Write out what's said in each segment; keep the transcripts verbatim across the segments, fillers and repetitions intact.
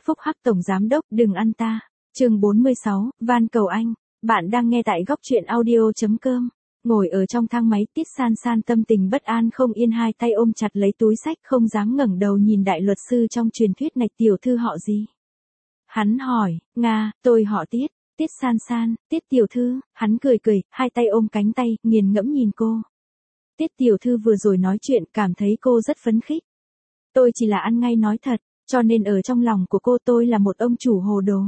Phúc Hắc Tổng Giám Đốc đừng ăn ta. Chương bốn mươi sáu, van cầu anh. Bạn đang nghe tại góc truyện audio.com. Ngồi ở trong thang máy, Tiết San San tâm tình bất an không yên, hai tay ôm chặt lấy túi sách, không dám ngẩng đầu nhìn đại luật sư trong truyền thuyết này. Tiểu thư họ gì? Hắn hỏi. Nga, tôi họ Tiết. Tiết San San, Tiết tiểu thư. Hắn cười cười, hai tay ôm cánh tay, nghiền ngẫm nhìn cô. Tiết tiểu thư vừa rồi nói chuyện, cảm thấy cô rất phấn khích. Tôi chỉ là ăn ngay nói thật, cho nên ở trong lòng của cô tôi là một ông chủ hồ đồ.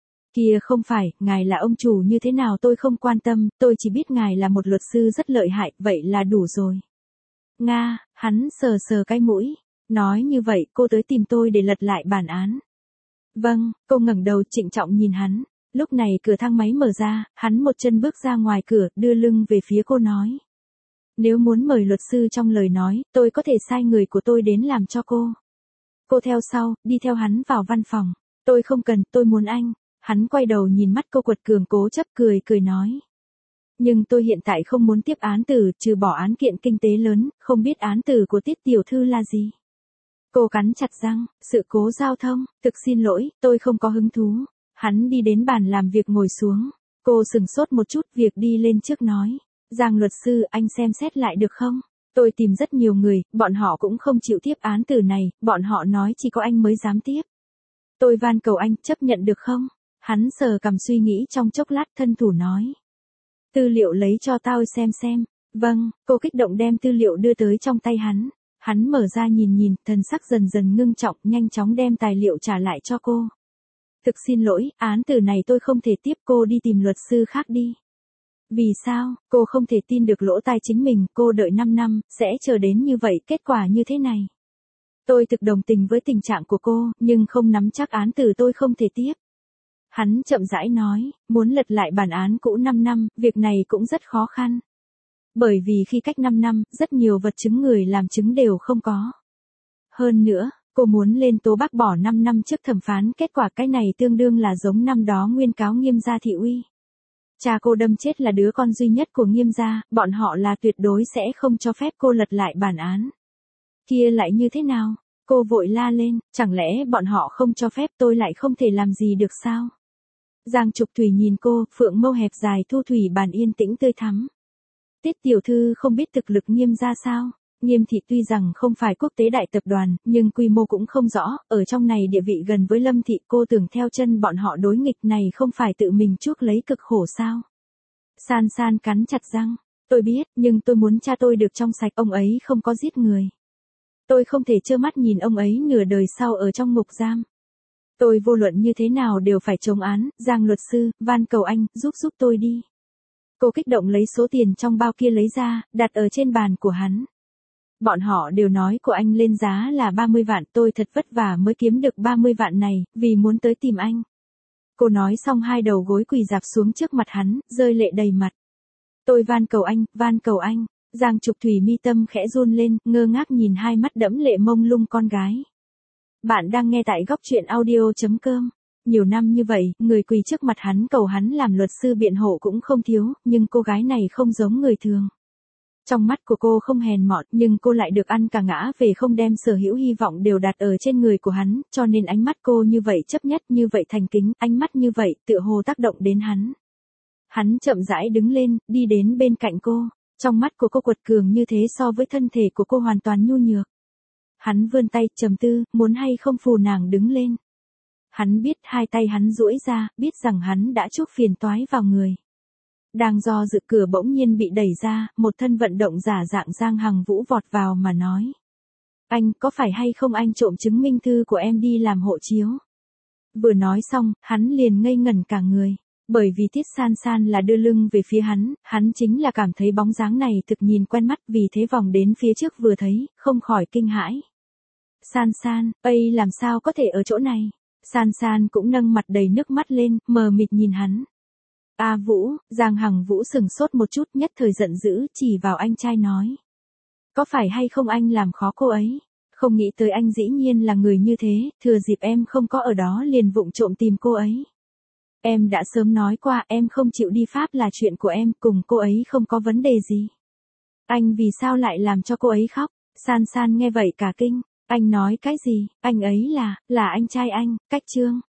Kìa không phải, ngài là ông chủ như thế nào tôi không quan tâm, tôi chỉ biết ngài là một luật sư rất lợi hại, vậy là đủ rồi. Nga, hắn sờ sờ cái mũi. Nói như vậy cô tới tìm tôi để lật lại bản án. Vâng, cô ngẩng đầu trịnh trọng nhìn hắn. Lúc này cửa thang máy mở ra, hắn một chân bước ra ngoài cửa, đưa lưng về phía cô nói. Nếu muốn mời luật sư trong lời nói, tôi có thể sai người của tôi đến làm cho cô. Cô theo sau, đi theo hắn vào văn phòng. Tôi không cần, tôi muốn anh. Hắn quay đầu nhìn mắt cô quật cường cố chấp cười cười nói. Nhưng tôi hiện tại không muốn tiếp án tử, trừ bỏ án kiện kinh tế lớn, không biết án tử của Tiết tiểu thư là gì. Cô cắn chặt răng, sự cố giao thông, thực xin lỗi, tôi không có hứng thú. Hắn đi đến bàn làm việc ngồi xuống. Cô sừng sốt một chút, việc đi lên trước nói. Giang luật sư, anh xem xét lại được không? Tôi tìm rất nhiều người, bọn họ cũng không chịu tiếp án tử này, bọn họ nói chỉ có anh mới dám tiếp. Tôi van cầu anh, chấp nhận được không? Hắn sờ cằm suy nghĩ trong chốc lát, thân thủ nói. Tư liệu lấy cho tao xem xem. Vâng, cô kích động đem tư liệu đưa tới trong tay hắn. Hắn mở ra nhìn nhìn, thần sắc dần dần ngưng trọng, nhanh chóng đem tài liệu trả lại cho cô. Thực xin lỗi, án tử này tôi không thể tiếp, cô đi tìm luật sư khác đi. Vì sao, cô không thể tin được lỗ tai chính mình, cô đợi năm năm, sẽ chờ đến như vậy, kết quả như thế này. Tôi thực đồng tình với tình trạng của cô, nhưng không nắm chắc án tử tôi không thể tiếp. Hắn chậm rãi nói, muốn lật lại bản án cũ năm năm, việc này cũng rất khó khăn. Bởi vì khi cách năm năm, rất nhiều vật chứng người làm chứng đều không có. Hơn nữa, cô muốn lên tố bác bỏ năm năm trước thẩm phán, kết quả cái này tương đương là giống năm đó nguyên cáo Nghiêm gia thị uy. Cha cô đâm chết là đứa con duy nhất của Nghiêm gia, bọn họ là tuyệt đối sẽ không cho phép cô lật lại bản án. Kia lại như thế nào? Cô vội la lên, chẳng lẽ bọn họ không cho phép tôi lại không thể làm gì được sao? Giang Trục Thủy nhìn cô, phượng mâu hẹp dài thu thủy bàn yên tĩnh tươi thắm. Tiết tiểu thư không biết thực lực Nghiêm gia sao? Nghiêm thị tuy rằng không phải quốc tế đại tập đoàn, nhưng quy mô cũng không rõ, ở trong này địa vị gần với Lâm thị, cô tưởng theo chân bọn họ đối nghịch này không phải tự mình chuốc lấy cực khổ sao? San San cắn chặt răng, tôi biết, nhưng tôi muốn cha tôi được trong sạch, ông ấy không có giết người. Tôi không thể trơ mắt nhìn ông ấy nửa đời sau ở trong ngục giam. Tôi vô luận như thế nào đều phải chống án, Giang luật sư, van cầu anh, giúp giúp tôi đi. Cô kích động lấy số tiền trong bao kia lấy ra, đặt ở trên bàn của hắn. Bọn họ đều nói của anh lên giá là ba mươi vạn, tôi thật vất vả mới kiếm được ba mươi vạn này, vì muốn tới tìm anh. Cô nói xong hai đầu gối quỳ dạp xuống trước mặt hắn, rơi lệ đầy mặt. Tôi van cầu anh, van cầu anh. Giang Trục Thủy mi tâm khẽ run lên, ngơ ngác nhìn hai mắt đẫm lệ mông lung con gái. Bạn đang nghe tại góc truyện audio.com. Nhiều năm như vậy, người quỳ trước mặt hắn cầu hắn làm luật sư biện hộ cũng không thiếu, nhưng cô gái này không giống người thường. Trong mắt của cô không hèn mọn, nhưng cô lại được ăn cả ngã về, không đem sở hữu hy vọng đều đặt ở trên người của hắn, cho nên ánh mắt cô như vậy chấp nhất, như vậy thành kính, ánh mắt như vậy tựa hồ tác động đến hắn. Hắn chậm rãi đứng lên, đi đến bên cạnh cô, trong mắt của cô quật cường như thế so với thân thể của cô hoàn toàn nhu nhược. Hắn vươn tay, trầm tư, muốn hay không phù nàng đứng lên. Hắn biết, hai tay hắn duỗi ra, biết rằng hắn đã chuốc phiền toái vào người. Đang do dự, cửa bỗng nhiên bị đẩy ra, một thân vận động giả dạng Giang Hằng Vũ vọt vào mà nói. Anh, có phải hay không anh trộm chứng minh thư của em đi làm hộ chiếu? Vừa nói xong, hắn liền ngây ngẩn cả người. Bởi vì Tiết San San là đưa lưng về phía hắn, hắn chính là cảm thấy bóng dáng này thực nhìn quen mắt, vì thế vòng đến phía trước vừa thấy, không khỏi kinh hãi. San San, ây làm sao có thể ở chỗ này? San San cũng nâng mặt đầy nước mắt lên, mờ mịt nhìn hắn. A Vũ, Giang Hằng Vũ sừng sốt một chút, nhất thời giận dữ, chỉ vào anh trai nói. Có phải hay không anh làm khó cô ấy? Không nghĩ tới anh dĩ nhiên là người như thế, thừa dịp em không có ở đó liền vụng trộm tìm cô ấy. Em đã sớm nói qua, em không chịu đi Pháp là chuyện của em, cùng cô ấy không có vấn đề gì. Anh vì sao lại làm cho cô ấy khóc? San San nghe vậy cả kinh. Anh nói cái gì, anh ấy là, là anh trai anh, cách Trương.